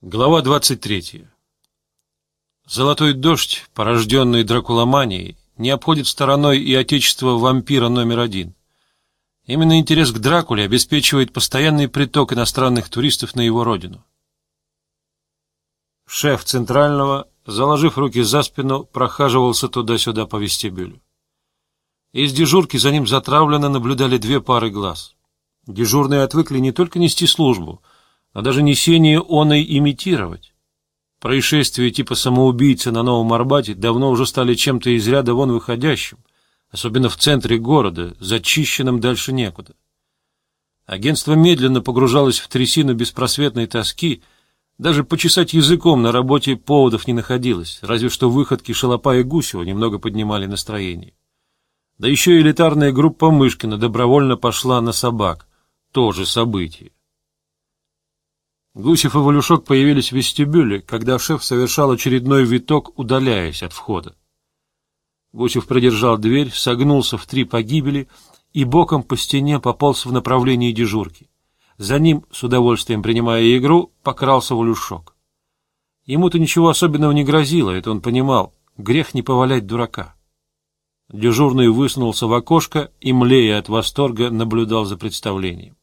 Глава 23. Золотой дождь, порожденный дракуломанией, не обходит стороной и отечество вампира номер один. Именно интерес к Дракуле обеспечивает постоянный приток иностранных туристов на его родину. Шеф Центрального, заложив руки за спину, прохаживался туда-сюда по вестибюлю. Из дежурки за ним затравленно наблюдали две пары глаз. Дежурные отвыкли не только нести службу, но даже несение оной имитировать. Происшествия типа самоубийцы на Новом Арбате давно уже стали чем-то из ряда вон выходящим, особенно в центре города, зачищенным дальше некуда. Агентство медленно погружалось в трясину беспросветной тоски, даже почесать языком на работе поводов не находилось, разве что выходки Шалопа и Гусева немного поднимали настроение. Да еще и элитарная группа Мышкина добровольно пошла на собак, тоже событие. Гусев и Валюшок появились в вестибюле, когда шеф совершал очередной виток, удаляясь от входа. Гусев придержал дверь, согнулся в 3 погибели и боком по стене пополз в направлении дежурки. За ним, с удовольствием принимая игру, покрался Валюшок. Ему-то ничего особенного не грозило, это он понимал, грех не повалять дурака. Дежурный высунулся в окошко и, млея от восторга, наблюдал за представлением.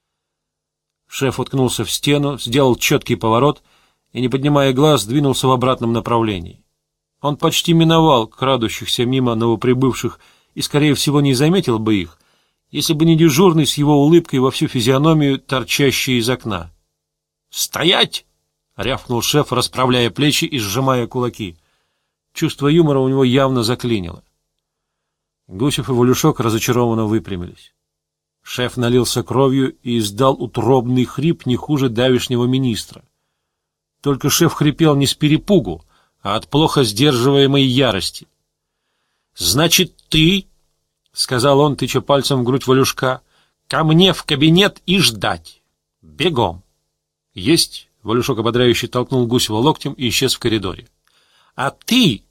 Шеф уткнулся в стену, сделал четкий поворот и, не поднимая глаз, двинулся в обратном направлении. Он почти миновал крадущихся мимо новоприбывших и, скорее всего, не заметил бы их, если бы не дежурный с его улыбкой во всю физиономию, торчащий из окна. «Стоять!» — рявкнул шеф, расправляя плечи и сжимая кулаки. Чувство юмора у него явно заклинило. Гусев и Валюшок разочарованно выпрямились. Шеф налился кровью и издал утробный хрип не хуже давешнего министра. Только шеф хрипел не с перепугу, а от плохо сдерживаемой ярости. — Значит, ты, — сказал он, тыча пальцем в грудь Валюшка, — ко мне в кабинет и ждать. Бегом. — Есть, — Валюшок ободряюще толкнул Гусева локтем и исчез в коридоре. — А ты...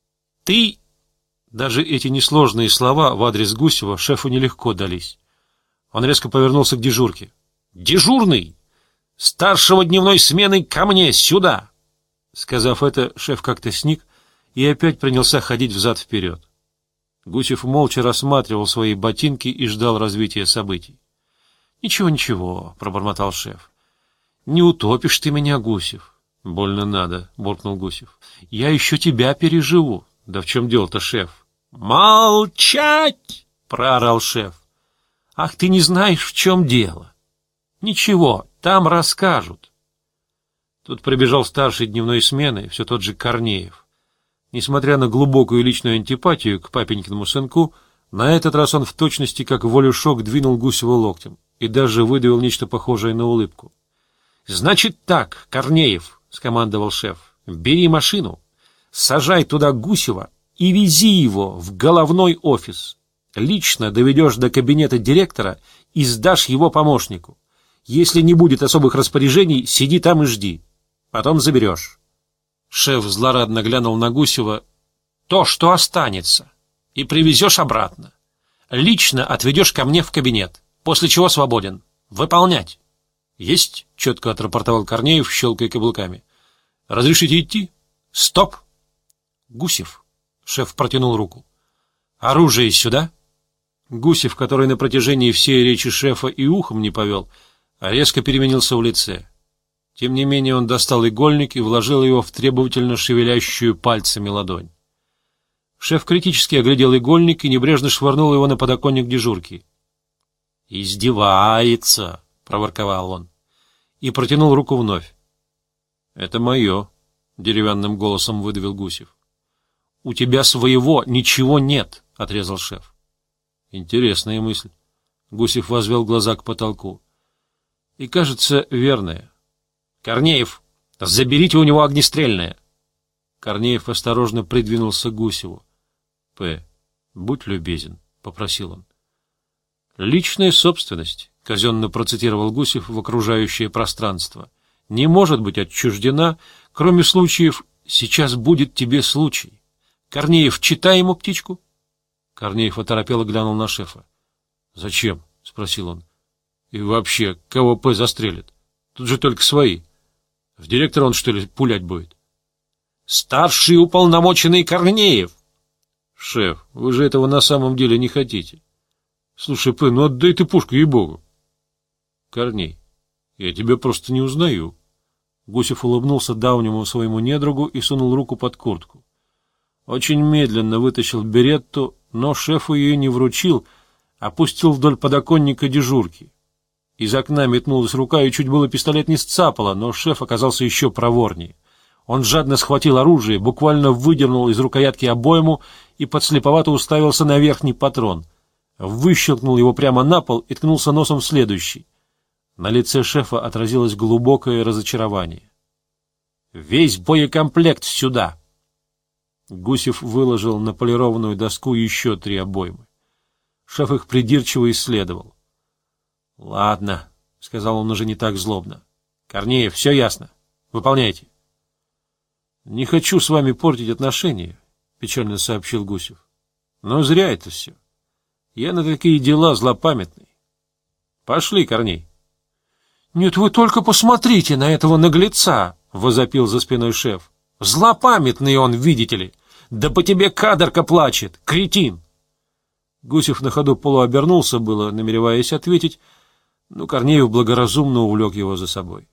Даже эти несложные слова в адрес Гусева шефу нелегко дались. Он резко повернулся к дежурке. «Дежурный! Старшего дневной смены ко мне, сюда!» Сказав это, шеф как-то сник и опять принялся ходить взад-вперед. Гусев молча рассматривал свои ботинки и ждал развития событий. «Ничего, ничего», — пробормотал шеф. «Не утопишь ты меня, Гусев». «Больно надо», — буркнул Гусев. «Я еще тебя переживу». «Да в чем дело-то, шеф?» «Молчать!» — проорал шеф. «Ах, ты не знаешь, в чем дело. Ничего, там расскажут». Тут прибежал старший дневной смены, все тот же Корнеев. Несмотря на глубокую личную антипатию к папенькиному сынку, на этот раз он в точности, как Валюшок, двинул Гусева локтем и даже выдавил нечто похожее на улыбку. «Значит так, Корнеев», — скомандовал шеф, — «бери машину, сажай туда Гусева и вези его в головной офис. Лично доведешь до кабинета директора и сдашь его помощнику. Если не будет особых распоряжений, сиди там и жди. Потом заберешь». Шеф злорадно глянул на Гусева. «То, что останется, и привезешь обратно. Лично отведешь ко мне в кабинет, после чего свободен. Выполнять». «Есть», — четко отрапортовал Корнеев, щелкая каблуками. «Разрешите идти?» «Стоп!» «Гусев», — шеф протянул руку. «Оружие сюда». Гусев, который на протяжении всей речи шефа и ухом не повел, резко переменился в лице. Тем не менее он достал игольник и вложил его в требовательно шевелящую пальцами ладонь. Шеф критически оглядел игольник и небрежно швырнул его на подоконник дежурки. «Издевается», — проворковал он, и протянул руку вновь. «Это мое», — деревянным голосом выдавил Гусев. «У тебя своего ничего нет», — отрезал шеф. Интересная мысль. Гусев возвел глаза к потолку. И, кажется, верная. «Корнеев, заберите у него огнестрельное!» Корнеев осторожно придвинулся к Гусеву. «П, будь любезен», — попросил он. «Личная собственность», — казенно процитировал Гусев в окружающее пространство, — «не может быть отчуждена, кроме случаев «сейчас будет тебе случай». Корнеев, читай ему птичку». Корнеев оторопело глянул на шефа. «Зачем?» — спросил он. «И вообще, кого П застрелит? Тут же только свои». В директора он, что ли, пулять будет? Старший уполномоченный Корнеев. Шеф, вы же этого на самом деле не хотите. Слушай, П, ну отдай ты пушку, ей-богу. Корней, я тебя просто не узнаю. Гусев улыбнулся давнему своему недругу и сунул руку под куртку. Очень медленно вытащил беретту, но шефу ее не вручил, опустил вдоль подоконника дежурки. Из окна метнулась рука, и чуть было пистолет не сцапала, но шеф оказался еще проворнее. Он жадно схватил оружие, буквально выдернул из рукоятки обойму и подслеповато уставился на верхний патрон. Выщелкнул его прямо на пол и ткнулся носом в следующий. На лице шефа отразилось глубокое разочарование. «Весь боекомплект сюда!» Гусев выложил на полированную доску еще 3 обоймы. Шеф их придирчиво исследовал. — Ладно, — сказал он уже не так злобно. — Корнеев, все ясно. Выполняйте. — Не хочу с вами портить отношения, — печально сообщил Гусев. — Но зря это все. Я на такие дела злопамятный. Пошли, Корней. — Нет, вы только посмотрите на этого наглеца, — возопил за спиной шеф. — Злопамятный он, видите ли. Да по тебе кадрка плачет, кретин. Гусев на ходу полуобернулся было, намереваясь ответить, но Корнеев благоразумно увлек его за собой.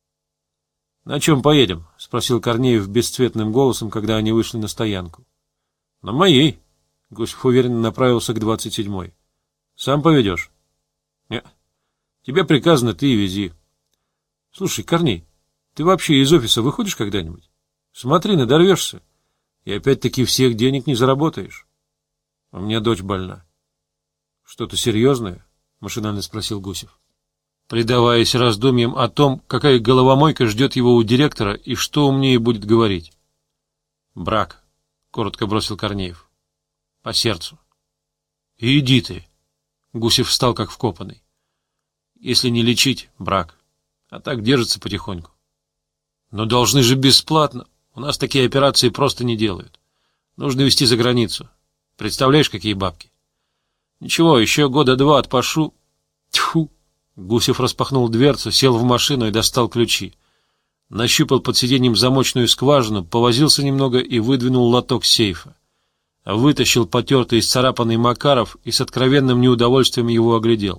— На чем поедем? — спросил Корнеев бесцветным голосом, когда они вышли на стоянку. — На моей. Гусев уверенно направился к 27-й. — Сам поведешь? — Нет. Тебе приказано, ты и вези. — Слушай, Корней, ты вообще из офиса выходишь когда-нибудь? Смотри, надорвешься. И опять-таки всех денег не заработаешь. У меня дочь больна. — Что-то серьезное? — машинально спросил Гусев, предаваясь раздумьям о том, какая головомойка ждет его у директора и что умнее будет говорить. — Брак, — коротко бросил Корнеев. — По сердцу. — Иди ты. Гусев встал как вкопанный. — Если не лечить, брак. А так держится потихоньку. — Но должны же бесплатно. У нас такие операции просто не делают. Нужно везти за границу. Представляешь, какие бабки? Ничего, еще 2 года отпашу. Тьфу! Гусев распахнул дверцу, сел в машину и достал ключи. Нащупал под сиденьем замочную скважину, повозился немного и выдвинул лоток сейфа. Вытащил потертый исцарапанный Макаров и с откровенным неудовольствием его оглядел.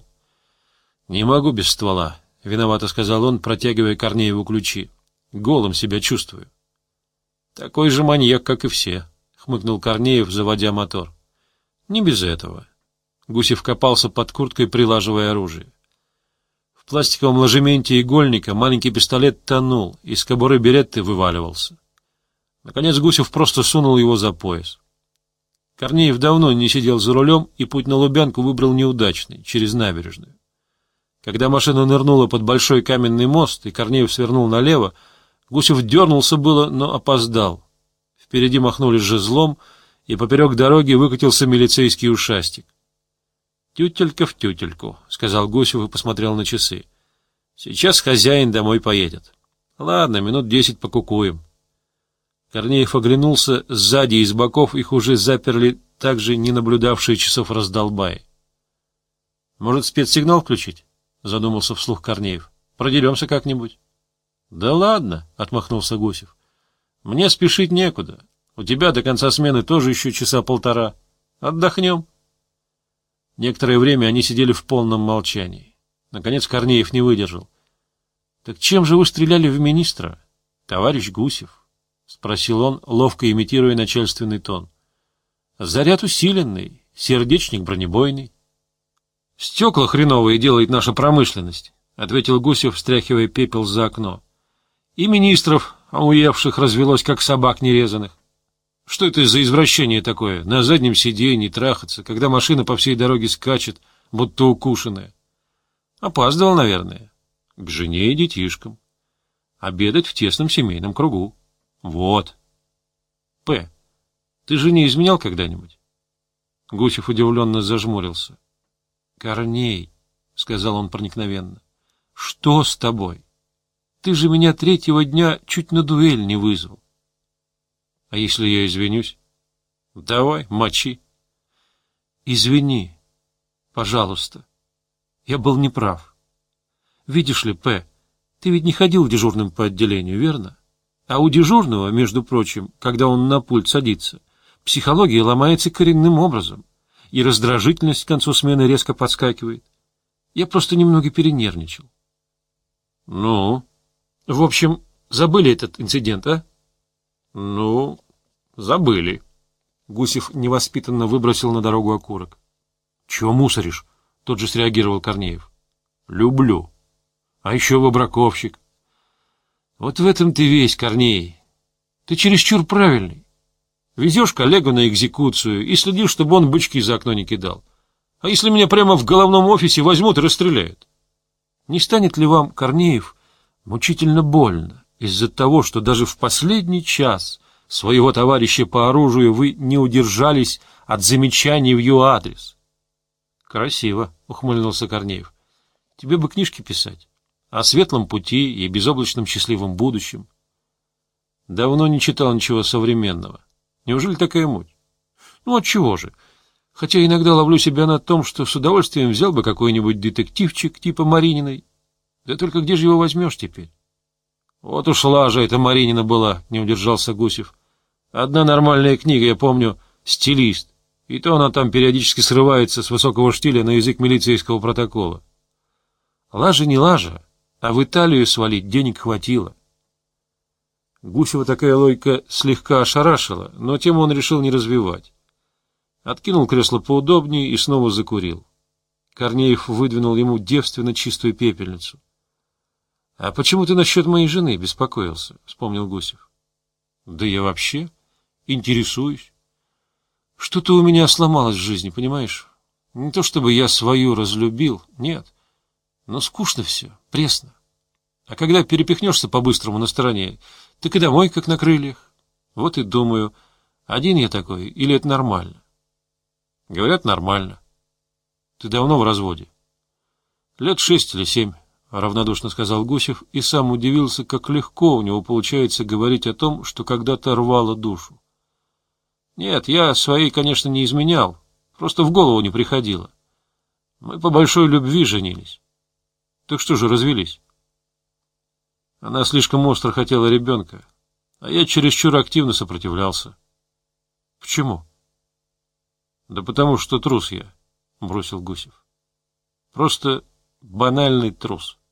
— Не могу без ствола, — виновато сказал он, протягивая Корнееву ключи. — Голым себя чувствую. — Такой же маньяк, как и все, — хмыкнул Корнеев, заводя мотор. — Не без этого. Гусев копался под курткой, прилаживая оружие. В пластиковом ложементе игольника маленький пистолет тонул, из кобуры беретты вываливался. Наконец Гусев просто сунул его за пояс. Корнеев давно не сидел за рулем, и путь на Лубянку выбрал неудачный, через набережную. Когда машина нырнула под большой каменный мост, и Корнеев свернул налево, Гусев дернулся было, но опоздал. Впереди махнули жезлом, и поперек дороги выкатился милицейский ушастик. — Тютелька в тютельку, — сказал Гусев и посмотрел на часы. — Сейчас хозяин домой поедет. Ладно, минут 10 покукуем. Корнеев оглянулся, сзади и с боков их уже заперли также не наблюдавшие часов раздолбаи. — Может, спецсигнал включить? — задумался вслух Корнеев. — Продеремся как-нибудь. — Да ладно, — отмахнулся Гусев. — Мне спешить некуда. У тебя до конца смены тоже еще 1.5 часа. Отдохнем. Некоторое время они сидели в полном молчании. Наконец Корнеев не выдержал. — Так чем же вы стреляли в министра, товарищ Гусев? — спросил он, ловко имитируя начальственный тон. — Заряд усиленный, сердечник бронебойный. — Стекла хреновые делает наша промышленность, — ответил Гусев, встряхивая пепел за окно. — И министров, омуевших, развелось, как собак нерезанных. Что это за извращение такое, на заднем сиденье трахаться, когда машина по всей дороге скачет, будто укушенная? Опаздывал, наверное. К жене и детишкам. Обедать в тесном семейном кругу. Вот. П, ты же не изменял когда-нибудь? Гусев удивленно зажмурился. — Корней, — сказал он проникновенно, — что с тобой? Ты же меня 3-го дня чуть на дуэль не вызвал. — А если я извинюсь? — Давай, мочи. — Извини, пожалуйста. Я был неправ. Видишь ли, П, Ты ведь не ходил дежурным по отделению, верно? А у дежурного, между прочим, когда он на пульт садится, психология ломается коренным образом, и раздражительность к концу смены резко подскакивает. Я просто немного перенервничал. Ну, в общем, забыли этот инцидент, а? Ну, забыли. Гусев невоспитанно выбросил на дорогу окурок. Чего мусоришь? Тут же среагировал Корнеев. Люблю. А еще выбраковщик. Вот в этом ты весь, Корней. Ты чересчур правильный. Везешь коллегу на экзекуцию и следишь, чтобы он бычки за окно не кидал. А если меня прямо в головном офисе возьмут и расстреляют? Не станет ли вам, Корнеев, мучительно больно из-за того, что даже в последний час своего товарища по оружию вы не удержались от замечаний в его адрес? Красиво, ухмыльнулся Корнеев. Тебе бы книжки писать о светлом пути и безоблачном счастливом будущем. Давно не читал ничего современного. Неужели такая муть? Ну, отчего же? Хотя иногда ловлю себя на том, что с удовольствием взял бы какой-нибудь детективчик типа Марининой. Да только где же его возьмешь теперь? Вот уж лажа эта Маринина была, не удержался Гусев. Одна нормальная книга, я помню, «Стилист», и то она там периодически срывается с высокого штиля на язык милицейского протокола. Лажа не лажа, а в Италию свалить денег хватило. Гусева такая логика слегка ошарашила, но тему он решил не развивать. Откинул кресло поудобнее и снова закурил. Корнеев выдвинул ему девственно чистую пепельницу. — А почему ты насчет моей жены беспокоился? — вспомнил Гусев. — Да я вообще интересуюсь. Что-то у меня сломалось в жизни, понимаешь? Не то чтобы я свою разлюбил, нет. Но скучно все, пресно. А когда перепихнешься по-быстрому на стороне, так и домой, как на крыльях. Вот и думаю, один я такой или это нормально? Говорят, нормально. Ты давно в разводе? 6 или 7, равнодушно сказал Гусев и сам удивился, как легко у него получается говорить о том, что когда-то рвало душу. Нет, я своей, конечно, не изменял, просто в голову не приходило. Мы по большой любви женились. Так что же, развелись? Она слишком остро хотела ребенка, а я чересчур активно сопротивлялся. Почему? Да потому что трус я, бросил Гусев. Просто банальный трус.